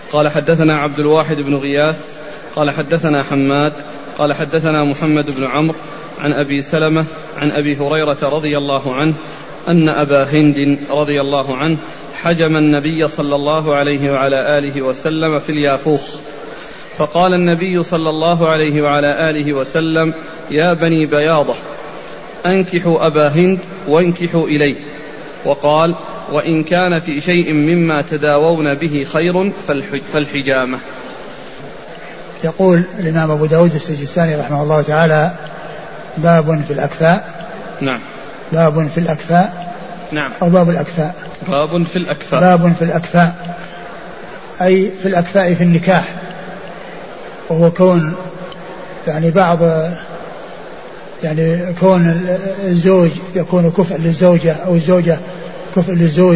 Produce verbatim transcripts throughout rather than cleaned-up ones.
قال حدثنا عبد الواحد بن غياث قال حدثنا حماد قال حدثنا محمد بن عمرو عن أبي سلمة عن أبي هريرة رضي الله عنه أن أبا هند رضي الله عنه حجم النبي صلى الله عليه وعلى آله وسلم في اليافوخ، فقال النبي صلى الله عليه وعلى آله وسلم: يا بني بياضة أنكحوا أبا هند وانكحوا إليه. وقال: وإن كان في شيء مما تداوون به خير فالحجامة. يقول الإمام أبو داود السجستاني رحمه الله تعالى: باب في الأكفاء. نعم. باب في الأكفاء. نعم. أو باب الأكفاء. باب في الأكفاء. باب في الأكفاء أي في الأكفاء في النكاح، وهو كون يعني بعض يعني كون الزوج يكون كفء للزوجة أو الزوجة كفء للزوج.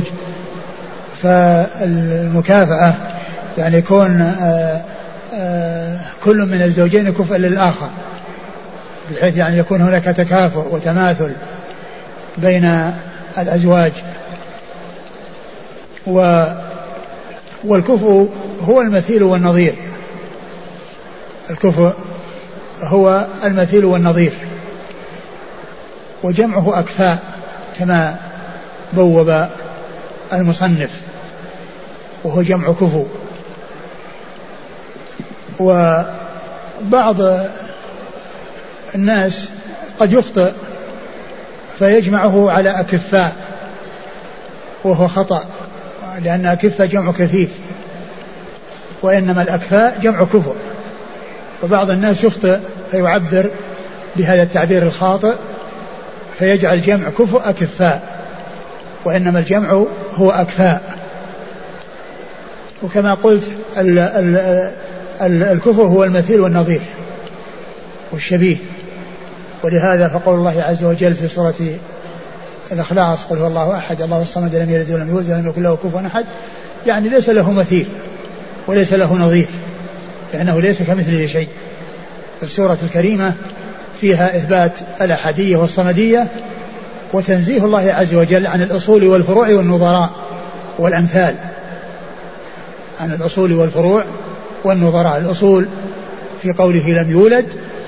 فالمكافأة يعني يكون آآ آآ كل من الزوجين كفء للآخر، بحيث يعني يكون هناك تكافؤ وتماثل بين الأزواج. و والكفء هو المثيل والنظير. الكفء هو المثيل والنظير، وجمعه أكفاء كما بوب المصنف، وهو جمع كفو. وبعض الناس قد يخطئ فيجمعه على أكفاء، وهو خطأ، لأن أكفاء جمع كثيف، وإنما الأكفاء جمع كفو. وبعض الناس يخطئ فيعبر بهذا التعبير الخاطئ فيجعل جمع كفو أكفاء، وإنما الجمع هو أكفاء. وكما قلت ال ال ال الكفو هو المثيل والنظير والشبيه. ولهذا فقول الله عز وجل في سورة الإخلاص: قل هو الله أحد الله الصمد لم يلد ولم يولد ولم يكن له كفوا أحد، يعني ليس له مثيل وليس له نظير، لأنه ليس كمثله شيء. فالسورة الكريمة فيها إثبات الأحدية والصمدية، وتنزيه الله عز وجل عن الأصول والفروع والنظراء والأمثال، عن الأصول والفروع والنظراء. الأصول في قوله لم يولد،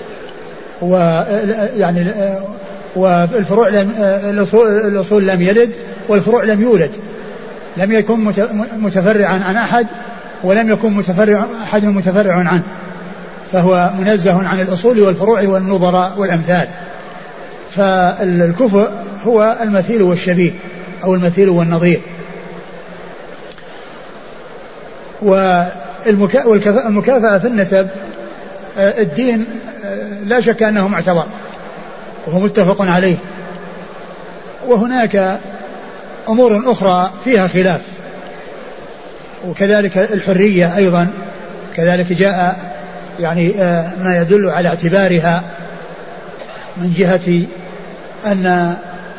ويعني والفروع لم الأصول لم يلد والفروع لم يولد، لم يكن متفرعا عن أحد ولم يكن متفرع أحد متفرع عنه، فهو منزه عن الأصول والفروع والنظراء والأمثال. فالكفء هو المثيل والشبيه أو المثيل والنظير. والمكافأة في النسب الدين لا شك أنه معتبر وهو متفق عليه، وهناك أمور أخرى فيها خلاف، وكذلك الحرية أيضا كذلك جاء يعني ما يدل على اعتبارها من جهة أن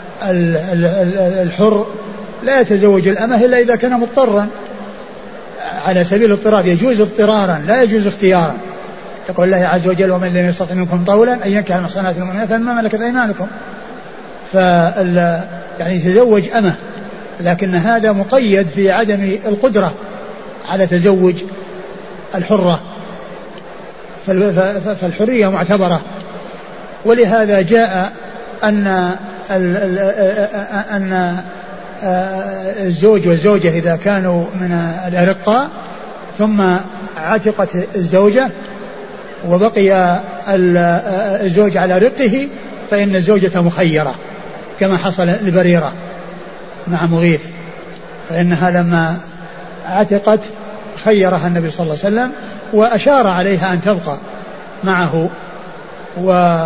الحر لا يتزوج الأمة إلا إذا كان مضطرا على سبيل الاضطرار، يجوز اضطرارا لا يجوز اختيارا. يقول الله عز وجل: ومن لم يستطع منكم طولا أن ينكح المحصنات المؤمنات مما ملكت أيمانكم. فال يعني يتزوج أمة، لكن هذا مقيد في عدم القدرة على تزوج الحرة، فالحرية معتبرة. ولهذا جاء أن أن الزوج والزوجة إذا كانوا من الأرقاء ثم عتقت الزوجة وبقي الزوج على رقه فإن الزوجة مخيرة، كما حصل لبريرة مع مغيث، فإنها لما عتقت خيرها النبي صلى الله عليه وسلم وأشار عليها أن تبقى معه، و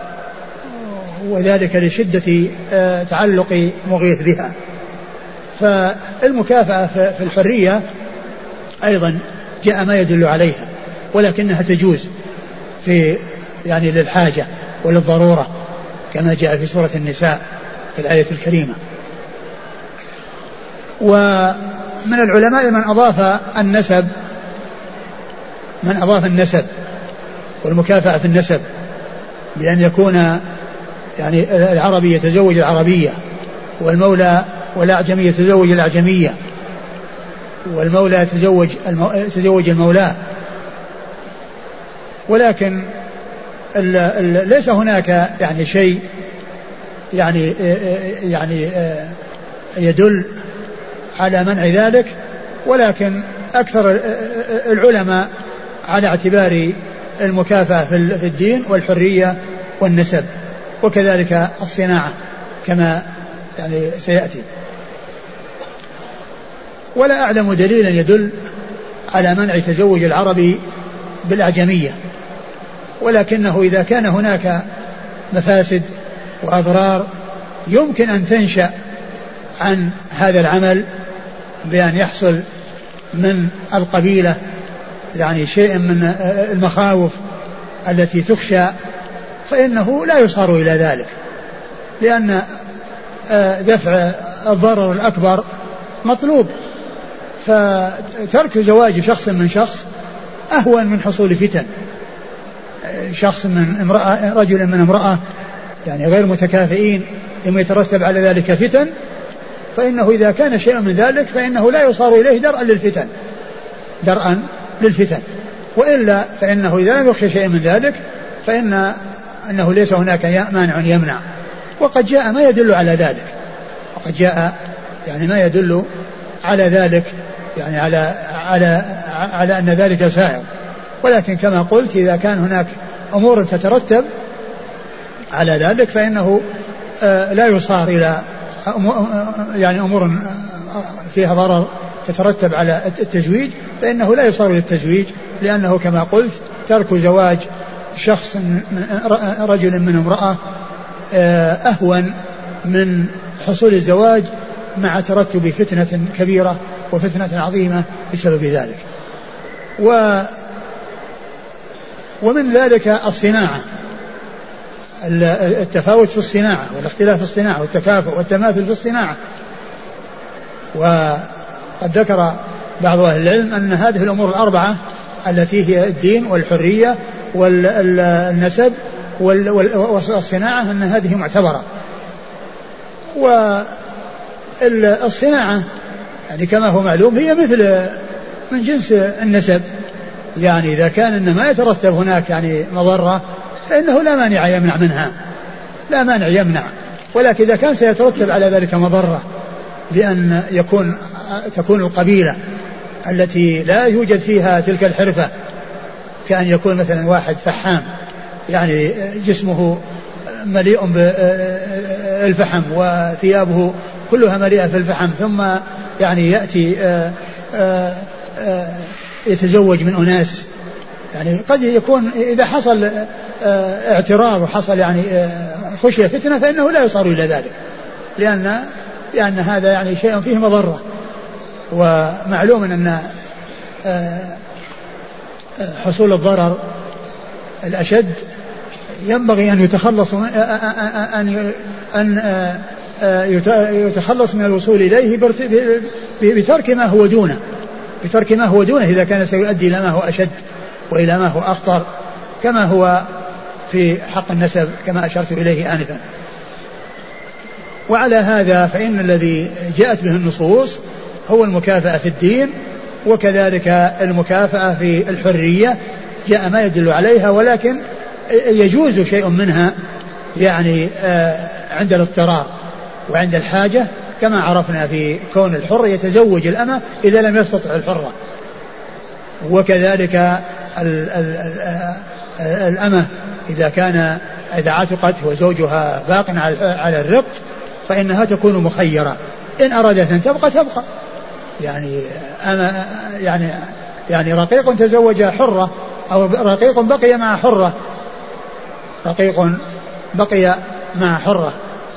وذلك لشدة تعلق مغيث بها. فالمكافأة في الحرية أيضا جاء ما يدل عليها، ولكنها تجوز في يعني للحاجة وللضرورة كما جاء في سورة النساء في الآية الكريمة. ومن العلماء من أضاف النسب من أضاف النسب والمكافأة في النسب بأن يكون يعني العربي يتزوج العربية والمولى والأعجمي يتزوج الأعجمية، والمولى يتزوج يتزوج المولاه، ولكن ال ال ليس هناك يعني شيء يعني يعني يدل على منع ذلك، ولكن أكثر العلماء على اعتبار المكافأة في الدين والحرية والنسب، وكذلك الصناعة كما يعني سيأتي. ولا أعلم دليلا يدل على منع تزوج العربي بالأعجمية، ولكنه إذا كان هناك مفاسد وأضرار يمكن أن تنشأ عن هذا العمل بأن يحصل من القبيلة يعني شيء من المخاوف التي تخشى، فإنه لا يصار إلى ذلك، لأن دفع الضرر الأكبر مطلوب. فترك زواج شخص من شخص أهون من حصول فتن، شخص من امرأة رجل من امرأة يعني غير متكافئين ثم يترتب على ذلك فتن، فإنه إذا كان شيء من ذلك فإنه لا يصار إليه درءا للفتن درءا للفتن وإلا فإنه إذا لم يخشى شيء من ذلك فإن أنه ليس هناك مانع يمنع. وقد جاء ما يدل على ذلك، وقد جاء يعني ما يدل على ذلك يعني على على على أن ذلك سائر، ولكن كما قلت إذا كان هناك أمور تترتب على ذلك فإنه لا يصار إلى يعني أمور فيها ضرر تترتب على التزويج، فإنه لا يصار للتزويج، لأنه كما قلت ترك زواج شخص رجل من امرأة أهون من حصول الزواج مع ترتب فتنة كبيرة وفتنة عظيمة بسبب ذلك. و ومن ذلك الصناعة، التفاوت في الصناعة والاختلاف في الصناعة والتكافؤ والتماثل في الصناعة. وقد ذكر بعض أهل العلم أن هذه الأمور الأربعة التي هي الدين والحرية والنسب والصناعة أن هذه معتبرة. والصناعة يعني كما هو معلوم هي مثل من جنس النسب، يعني إذا كان إن ما يترتب هناك يعني مضرة فإنه لا مانع يمنع منها، لا مانع يمنع. ولكن إذا كان سيترتب على ذلك مضرة بأن يكون تكون القبيلة التي لا يوجد فيها تلك الحرفة، كأن يكون مثلا واحد فحام يعني جسمه مليء بالفحم وثيابه كلها مليئة في الفحم، ثم يعني يأتي آآ آآ يتزوج من أناس، يعني قد يكون إذا حصل اعتراض وحصل يعني خشية فتنة فإنه لا يصار إلى ذلك، لأن لأن هذا يعني شيء فيه مضرة. ومعلوم أن حصول الضرر الأشد ينبغي أن يتخلص أن أن يتخلص من الوصول إليه بترك ما هو دونه بترك ما هو دونه إذا كان سيؤدي إلى ما هو أشد وإلى ما هو أخطر، كما هو في حق النسب كما أشرت إليه آنفا. وعلى هذا فإن الذي جاءت به النصوص هو المكافأة في الدين، وكذلك المكافأة في الحرية جاء ما يدل عليها، ولكن يجوز شيء منها يعني عند الاضطرار وعند الحاجة، كما عرفنا في كون الحر يتزوج الأمة إذا لم يستطع الحرة، وكذلك الأمة إذا كان إذا عتقت وزوجها باق على الرق فإنها تكون مخيرة، إن أرادت أن تبقى تبقى، يعني أما يعني يعني رقيق تزوج حرة أو رقيق بقي مع حرة رقيق بقي مع حرة،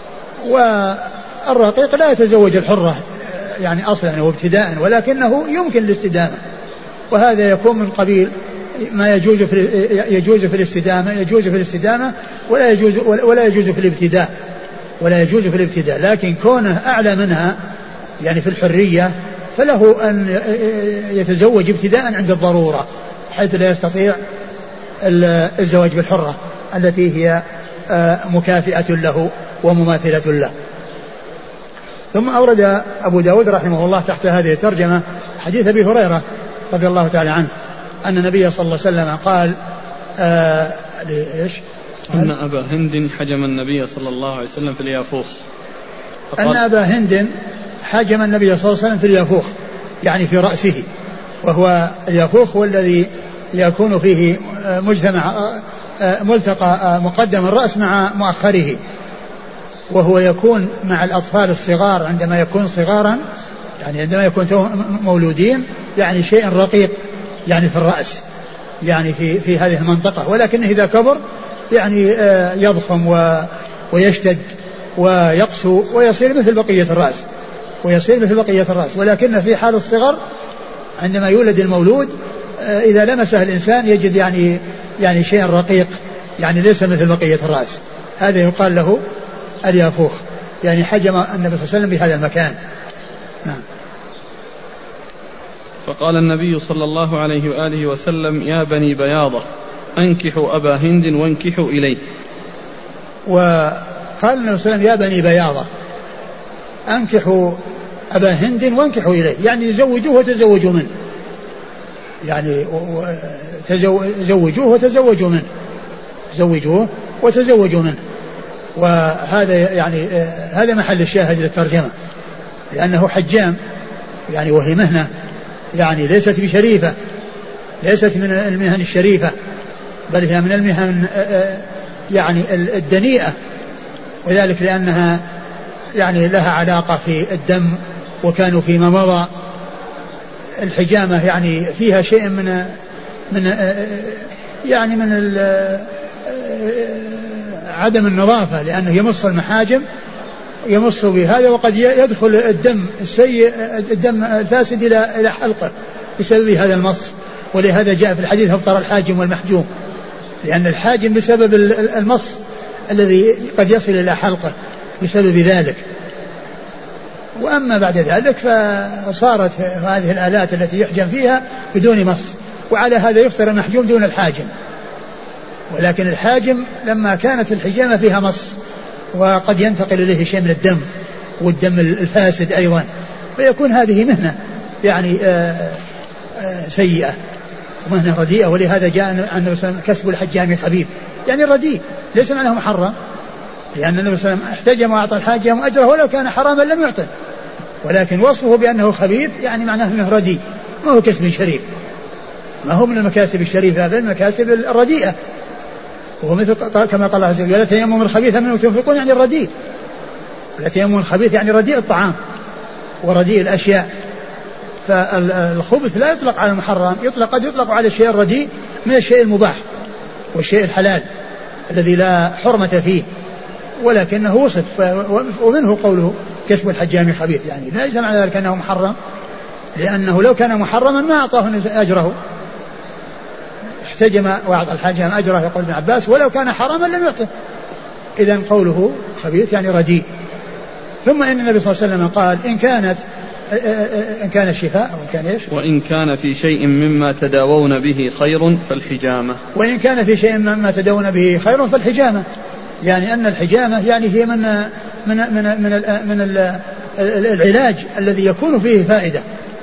والرقيق لا يتزوج الحرة يعني أصلا وابتداء، ولكنه يمكن الاستدامة، وهذا يكون من قبيل ما يجوز في يجوز في الاستدامة يجوز في الاستدامة ولا يجوز ولا يجوز في الابتداء ولا يجوز في الابتداء لكن كونه أعلى منها يعني في الحرية فله أن يتزوج ابتداء عند الضرورة حيث لا يستطيع الزواج بالحرة التي هي مكافئة له ومماثلة له. ثم أورد أبو داود رحمه الله تحت هذه الترجمة حديث أبي هريرة رضي الله تعالى عنه أن النبي صلى الله عليه وسلم قال آه إيش؟ أن أبا هند حجم النبي صلى الله عليه وسلم في اليافوخ. أن أبا هند حجم النبي صلى الله عليه وسلم في اليافوخ يعني في رأسه، وهو اليافوخ هو الذي يكون فيه مجتمع ملتقى مقدم الرأس مع مؤخره، وهو يكون مع الأطفال الصغار عندما يكون صغارا يعني عندما يكون مولودين يعني شيء رقيق يعني في الرأس يعني في في هذه المنطقة، ولكنه إذا كبر يعني يضخم ويشتد ويقسو ويصير مثل بقية الرأس ويصير مثل بقية الرأس ولكن في حال الصغر عندما يولد المولود إذا لمسه الإنسان يجد يعني يعني شيء رقيق يعني ليس مثل بقية الرأس، هذا يقال له اليافوخ، يعني حجم النبي صلى الله عليه وسلم بهذا المكان. نعم. فقال النبي صلى الله عليه وآله وسلم: يا بني بياضة أنكحوا أبا هند وانكحوا إليه. وقال النبي صلى الله عليه وسلم: يا بني بياضة أنكحوا أبا هند وانكحوا إليه، يعني زوجوه وتزوجوا منه، يعني زوجوه وتزوجوا منه زوجوه وتزوجوا منه. وهذا يعني هذا محل الشاهد للترجمة، لأنه حجام يعني وهي مهنة يعني ليست بشريفة، ليست من المهن الشريفة، بل هي من المهن يعني الدنيئة، وذلك لأنها يعني لها علاقة في الدم، وكانوا فيما مضى الحجامة يعني فيها شيء من من يعني من عدم النظافة، لأنه يمص المحاجم يمص بهذا، وقد يدخل الدم السيء الدم الفاسد إلى إلى حلقه بسبب هذا المص. ولهذا جاء في الحديث: أفطر الحاجم والمحجوم، لأن الحاجم بسبب المص الذي قد يصل إلى حلقه بسبب ذلك. وأما بعد ذلك فصارت هذه الآلات التي يحجم فيها بدون مص، وعلى هذا يفطر المحجوم دون الحاجم. ولكن الحاجم لما كانت الحجامة فيها مص وقد ينتقل إليه شيء من الدم والدم الفاسد أيضا، فيكون هذه مهنة يعني آآ آآ سيئة ومهنة رديئة. ولهذا جاء النبي صلى الله عليه وسلم: كسب الحجام خبيث، يعني رديء ليس معناه محرم، لأن النبي صلى الله عليه وسلم احتجم وأعطى الحاجم أجره ولو كان حراما لم يعطه، ولكن وصفه بأنه خبيث يعني معناه أنه رديء، ما هو كسب شريف، ما هو من المكاسب الشريفة بل المكاسب الرديئة. وهو مثل كما قال الله عز وجل: لا تيمموا الخبيث منه تنفقون، يعني الرديء. لا تيمموا الخبيث يعني رديء الطعام ورديء الأشياء. فالخبث لا يطلق على المحرم، يطلق قد يطلق على الشيء الرديء من الشيء المباح والشيء الحلال الذي لا حرمة فيه، ولكنه وصف. ومنه قوله: كسب الحجام خبيث، يعني ليس معنى ذلك أنه محرم، لأنه لو كان محرما ما أعطاه أجره. احتجم وأعطى الحاجم أجره يقول ابن عباس، ولو كان حراما لم يعطه. إذن قوله خبيث يعني رديء. ثم إن النبي صلى الله عليه وسلم قال: إن كانت إن كان الشفاء أو كان إيش؟ وإن كان في شيء مما تداوون به خير فالحجامة. وإن كان في شيء مما تداوون به خير فالحجامة، يعني أن الحجامة يعني هي من من من من, من العلاج الذي يكون فيه فائدة،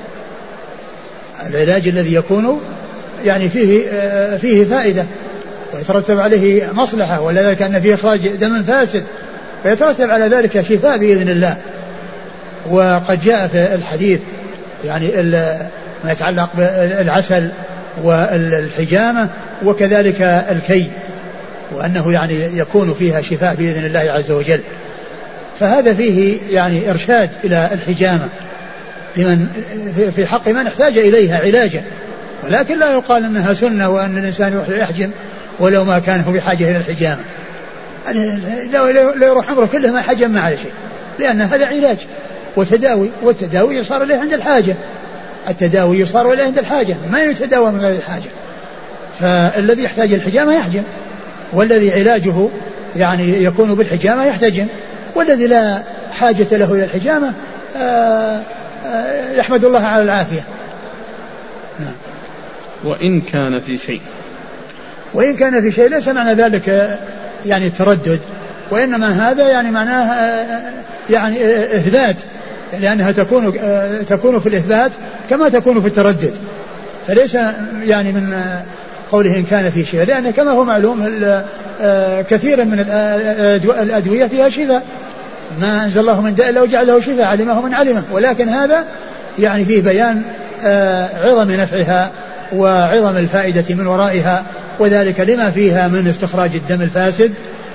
العلاج الذي يكون يعني فيه فيه فائدة ويترتب عليه مصلحة، ولذلك أن فيه إخراج دم فاسد فيترتب على ذلك شفاء بإذن الله. وقد جاء في الحديث يعني ما يتعلق بالعسل والحجامة وكذلك الكي، وأنه يعني يكون فيها شفاء بإذن الله عز وجل. فهذا فيه يعني إرشاد إلى الحجامة لمن في حق من احتاج إليها علاجا، ولكن لا يقال أنها سنة وأن الإنسان يروح يحجم ولو ما كان هو بحاجة إلى الحجامة. يعني لو يروح عمره كله ما حجم ما على شيء، لأن هذا علاج وتداوي، والتداوي يصار إليه عند الحاجة، التداوي يصار إليه عند الحاجة، ما يتداوى من غير الحاجة. فالذي يحتاج الحجامة يحجم، والذي علاجه يعني يكون بالحجامة يحتجم، والذي لا حاجة له إلى الحجامة آآ آآ يحمد الله على العافية. نعم. وإن كان في شيء وإن كان في شيء ليس معنى ذلك يعني التردد، وإنما هذا يعني معناه يعني إثبات، لأنها تكون تكون في الإثبات كما تكون في التردد، فليس يعني من قوله إن كان في شفاء، لأن كما هو معلوم كثيرا من الأدوية فيها شفاء، ما أنزل الله من داء إلا وجعل له شفاء علمه من علمه، ولكن هذا يعني فيه بيان عظم نفعها وعظم الفائدة من ورائها، وذلك لما فيها من استخراج الدم الفاسد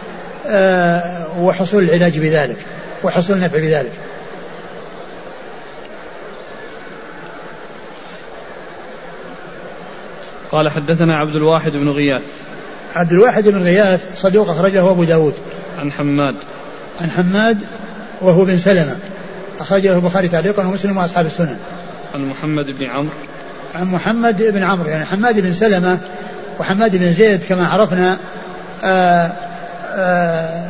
وحصول العلاج بذلك وحصول النفع بذلك. قال حدثنا عبد الواحد بن غياث. عبد الواحد بن غياث صدوق أخرجه أبو داود. عن حماد. عن حماد وهو بن سلمة أخرجه البخاري تعليقا ومسلم وأصحاب السنن. عن محمد بن عمرو. عن محمد بن عمرو يعني حماد بن سلمة وحماد بن زيد كما عرفنا آآ آآ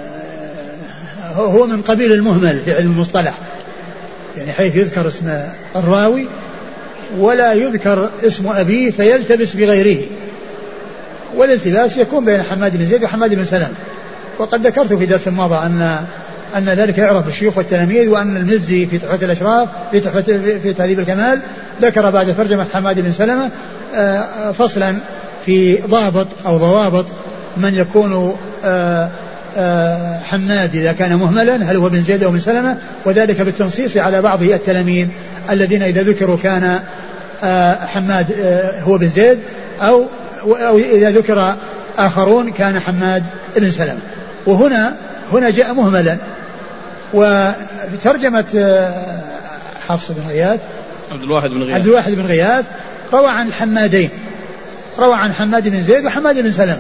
هو من قبيل المهمل في علم المصطلح، يعني حيث يذكر اسم الراوي ولا يذكر اسم أبيه فيلتبس بغيره، والالتباس يكون بين حماد بن زيد وحماد بن سلمة. وقد ذكرت في درس ماضى أن أن ذلك يعرف بالشيوخ والتلاميذ، وأن المزي في تحفة الأشراف في تحفة في تهذيب الكمال ذكر بعد ترجمة حماد بن سلمة فصلا في ضابط أو ضوابط من يكون حماد إذا كان مهملا هل هو بن زيد أو بن سلمة، وذلك بالتنصيص على بعض التلاميذ الذين إذا ذكروا كان حماد هو بن زيد، أو أو إذا ذكر آخرون كان حماد بن سلمة. وهنا هنا جاء مهملا. وفي ترجمة حفص بن غياث عبد الواحد بن غياث عبد الواحد بن غياث روى عن الحمادين، روى عن حماد بن زيد وحماد بن سلمة،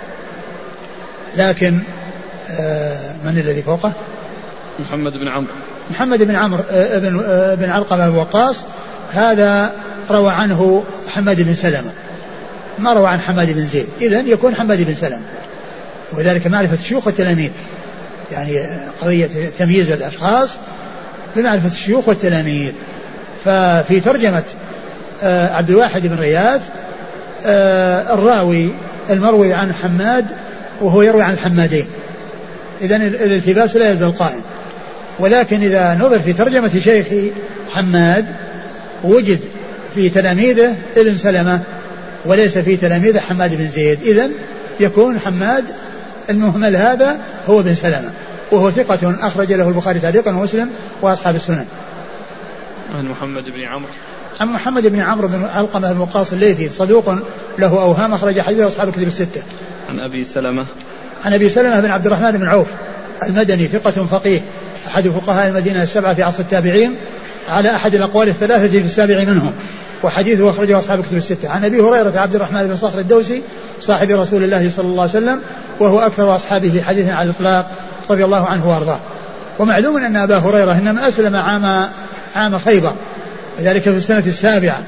لكن من الذي فوقه؟ محمد بن عمرو. محمد بن عمرو بن بن علقمة بن وقاص هذا روى عنه حماد بن سلمة، ما روى عن حماد بن زيد، إذن يكون حماد بن سلمة. وذلك معرفة الشيوخ والتلاميذ، يعني قضية تمييز الأشخاص بمعرفة الشيوخ والتلاميذ. ففي ترجمة عبد الواحد بن غياث الراوي المروي عن حماد وهو يروي عن الحمادين، إذن الالتباس لا يزال قائم. ولكن إذا نظر في ترجمة شيخ حماد وجد في تلاميذه ابن سلمة وليس في تلاميذه حماد بن زيد، إذن يكون حماد المهمل هذا هو بن سلمة، وهو ثقة أخرج له البخاري تعليقا ومسلم وأصحاب السنن. عن محمد بن عمرو. عن محمد بن عمرو بن علقمة بن وقاص الليثي صدوق له أوهام أخرج حديثه أصحاب الكتب الستة. عن أبي سلمة. عن أبي سلمة بن عبد الرحمن بن عوف المدني ثقة فقيه أحد فقهاء المدينة السبعة في عصر التابعين على أحد الأقوال الثلاثة في السابع منهم، وحديثه أخرجه أصحاب الكتب الستة. عن أبي هريرة عبد الرحمن بن صخر الدوسي صاحب رسول الله صلى الله عليه وسلم، وهو أكثر أصحابه حديثا على الإطلاق رضي الله عنه وأرضاه. ومعلوم أن أبا هريرة إنما أسلم عام عام خيبر، وذلك في السنة السابعة،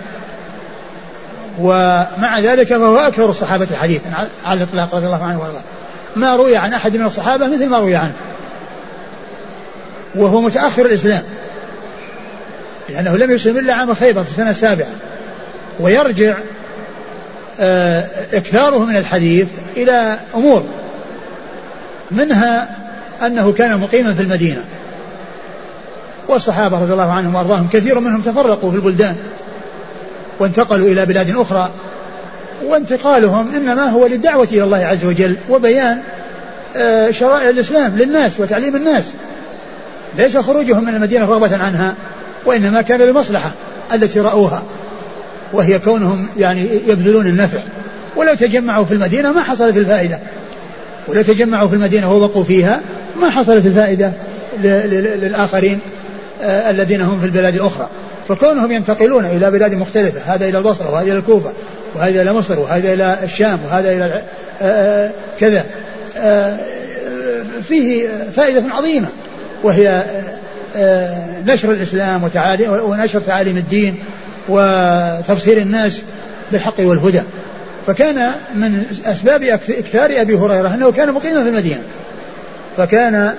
ومع ذلك فهو أكثر الصحابة حديثا على الإطلاق رضي الله عنه وأرضاه. ما روي عن أحد من الصحابة مثل ما روي عنه، وهو متأخر الإسلام لأنه لم يسلم إلا عام خيبر في السنة السابعة. ويرجع إكثاره من الحديث إلى أمور، منها أنه كان مقيما في المدينة، والصحابة رضي الله عنهم وأرضاهم كثير منهم تفرقوا في البلدان وانتقلوا إلى بلاد أخرى، وانتقالهم إنما هو للدعوة إلى الله عز وجل وبيان شرائع الإسلام للناس وتعليم الناس، ليس خروجهم من المدينة رغبة عنها، وإنما كان للمصلحة التي رأوها، وهي كونهم يعني يبذلون النفع. ولو تجمعوا في المدينة ما حصلت الفائدة، ولو تجمعوا في المدينة وبقوا فيها ما حصلت الفائدة للآخرين الذين هم في البلاد الأخرى. فكونهم ينتقلون إلى بلاد مختلفة، هذا إلى البصرة وهذا إلى الكوفة وهذا إلى مصر وهذا إلى الشام وهذا إلى كذا، فيه فائدة عظيمة، وهي نشر الإسلام ونشر تعاليم الدين وتبصير الناس بالحق والهدى. فكان من أسباب إكثار أبي هريرة أنه كان مقيما في المدينة، فكان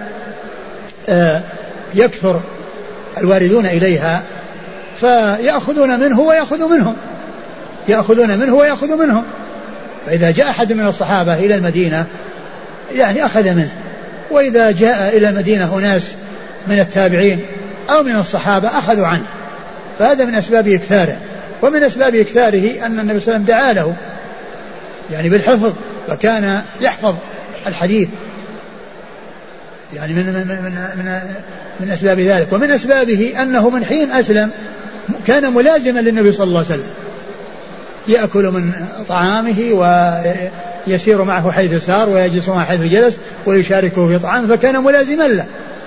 يكثر الواردون إليها فيأخذون منه ويأخذ منهم، يأخذون منه ويأخذ منهم. فإذا جاء أحد من الصحابة إلى المدينة يعني أخذ منه، وإذا جاء إلى المدينة أناس من التابعين أو من الصحابة أخذوا عنه. فهذا من أسباب إكثاره. ومن أسباب إكثاره أن النبي صلى الله عليه وسلم دعا له يعني بالحفظ، فكان يحفظ الحديث يعني من من من من, من أسباب ذلك. ومن أسبابه أنه من حين أسلم كان ملازما للنبي صلى الله عليه وسلم، يأكل من طعامه ويسير معه حيث سار ويجلس معه حيث جلس ويشاركه في طعامه، فكان ملازما له.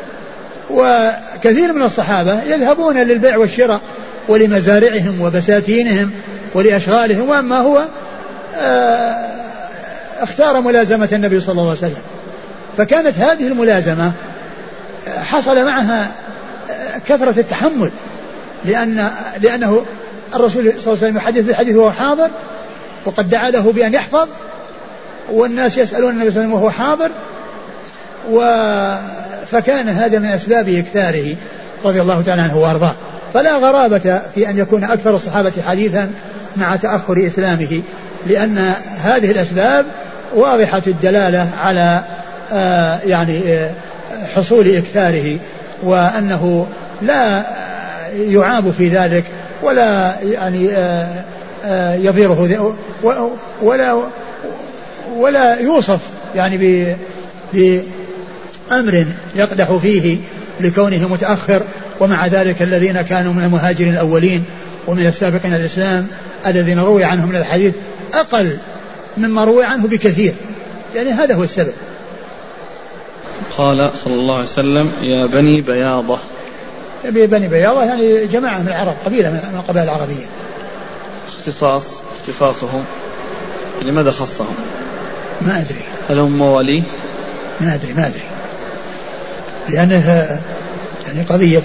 وكثير من الصحابة يذهبون للبيع والشراء ولمزارعهم وبساتينهم ولأشغالهم، وأما هو اختار ملازمة النبي صلى الله عليه وسلم. فكانت هذه الملازمة حصل معها كثرة التحمل، لأن لأنه الرسول صلى الله عليه وسلم يحدث بالحديث وهو حاضر، وقد دعا له بأن يحفظ، والناس يسألون النبي صلى الله عليه وسلم وهو حاضر. و فكان هذا من أسباب إكثاره رضي الله تعالى عنه وأرضاه. فلا غرابة في أن يكون أكثر الصحابة حديثا مع تأخر إسلامه، لأن هذه الأسباب واضحة الدلالة على آه يعني آه حصول إكثاره، وأنه لا يعاب في ذلك ولا يعني آه آه يضيره ولا ولا يوصف يعني بأمر يقدح فيه لكونه متأخر. ومع ذلك الذين كانوا من المهاجرين الأولين ومن السابقين الإسلام الذين روي عنهم من الحديث أقل مما روي عنه بكثير، يعني هذا هو السبب. قال صلى الله عليه وسلم يا بني بياضة. يا بني بياضة يعني جماعة من العرب، قبيلة من القبائل العربية. اختصاص اختصاصهم لماذا خصهم؟ ما أدري. هل هم مواليه؟ ما أدري ما أدري لأنها يعني قضية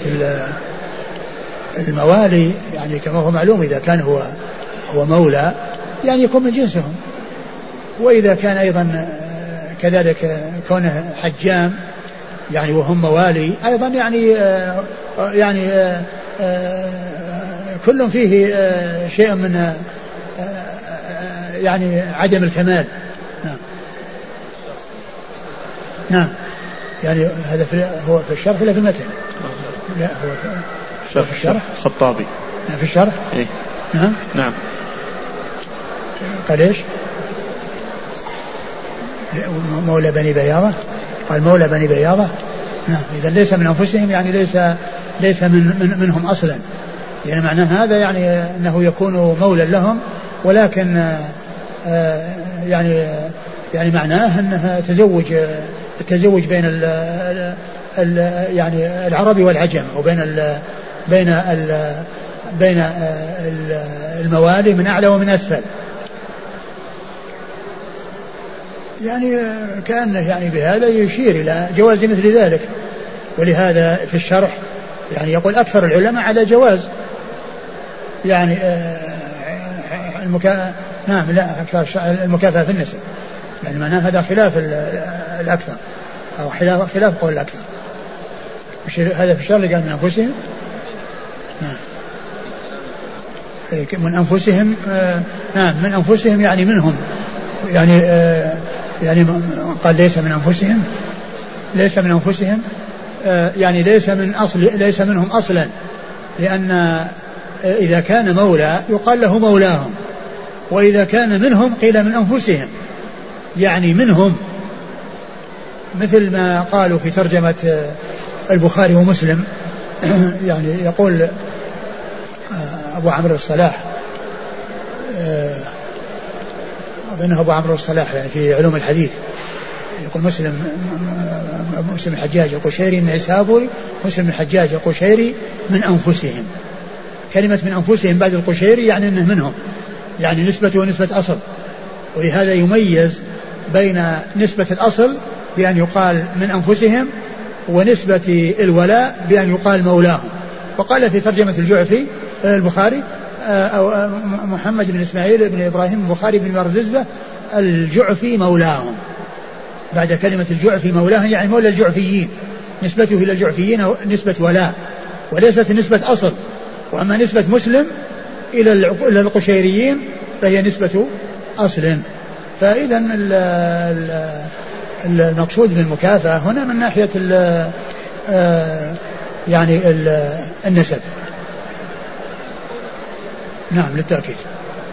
الموالي يعني كما هو معلوم، إذا كان هو هو مولى يعني يكون من جنسهم، وإذا كان أيضا كذلك كونه حجام يعني وهم موالي أيضا يعني يعني كل فيه شيء من يعني عدم الكمال. نعم نعم يعني هذا في هو في الشرح ولا في المتن؟ لا هو في الشرح. الخطابي في الشرح. إيه؟ نعم نعم. قال ايش؟ مولى بني بياضة، قال مولى بني بياضة. نعم إذا ليس من أنفسهم يعني ليس ليس من, من منهم أصلا، يعني معنى هذا يعني أنه يكون مولى لهم، ولكن آه يعني يعني معناه أنها تزوج التزوج بين ال ال يعني العربي والعجم، أو بين ال بين ال بين الموالي من أعلى ومن أسفل. يعني كان يعني بهذا يشير إلى جواز مثل ذلك. ولهذا في الشرح يعني يقول أكثر العلماء على جواز يعني المكا... نعم لا أكثر المكافأة في النسب، يعني معناه هذا خلاف الأكثر أو خلاف خلاف قول الأكثر. هذا في الشرح اللي قال من أنفسهم. نعم من أنفسهم. نعم من أنفسهم يعني منهم، يعني يعني قال ليس من أنفسهم، ليس من أنفسهم يعني ليس من أصل، ليس منهم أصلا، لأن إذا كان مولى يقال له مولاهم، وإذا كان منهم قيل من أنفسهم يعني منهم، مثل ما قالوا في ترجمة البخاري ومسلم يعني يقول أبو عمرو الصلاح، أظنه أبو عمرو الصلاح يعني في علوم الحديث، يقول مسلم مسلم الحجاج القشيري من عسابوري، مسلم الحجاج القشيري من أنفسهم. كلمة من أنفسهم بعد القشيري يعني أنه منهم، يعني نسبة ونسبة أصل، ولهذا يميز بين نسبة الأصل بأن يقال من أنفسهم ونسبة الولاء بأن يقال مولاهم. وقال في ترجمة الجعفي البخاري أو محمد بن إسماعيل بن إبراهيم البخاري بن مرزبة الجعفي مولاهم، بعد كلمة الجعفي مولاهم يعني مولى الجعفيين، نسبته إلى الجعفيين نسبة ولاء وليست نسبة أصل. وأما نسبة مسلم إلى القشيريين فهي نسبة أصل. فإذا المقصود بالمكافأة هنا من ناحية ال يعني ال النسب. نعم للتأكيد.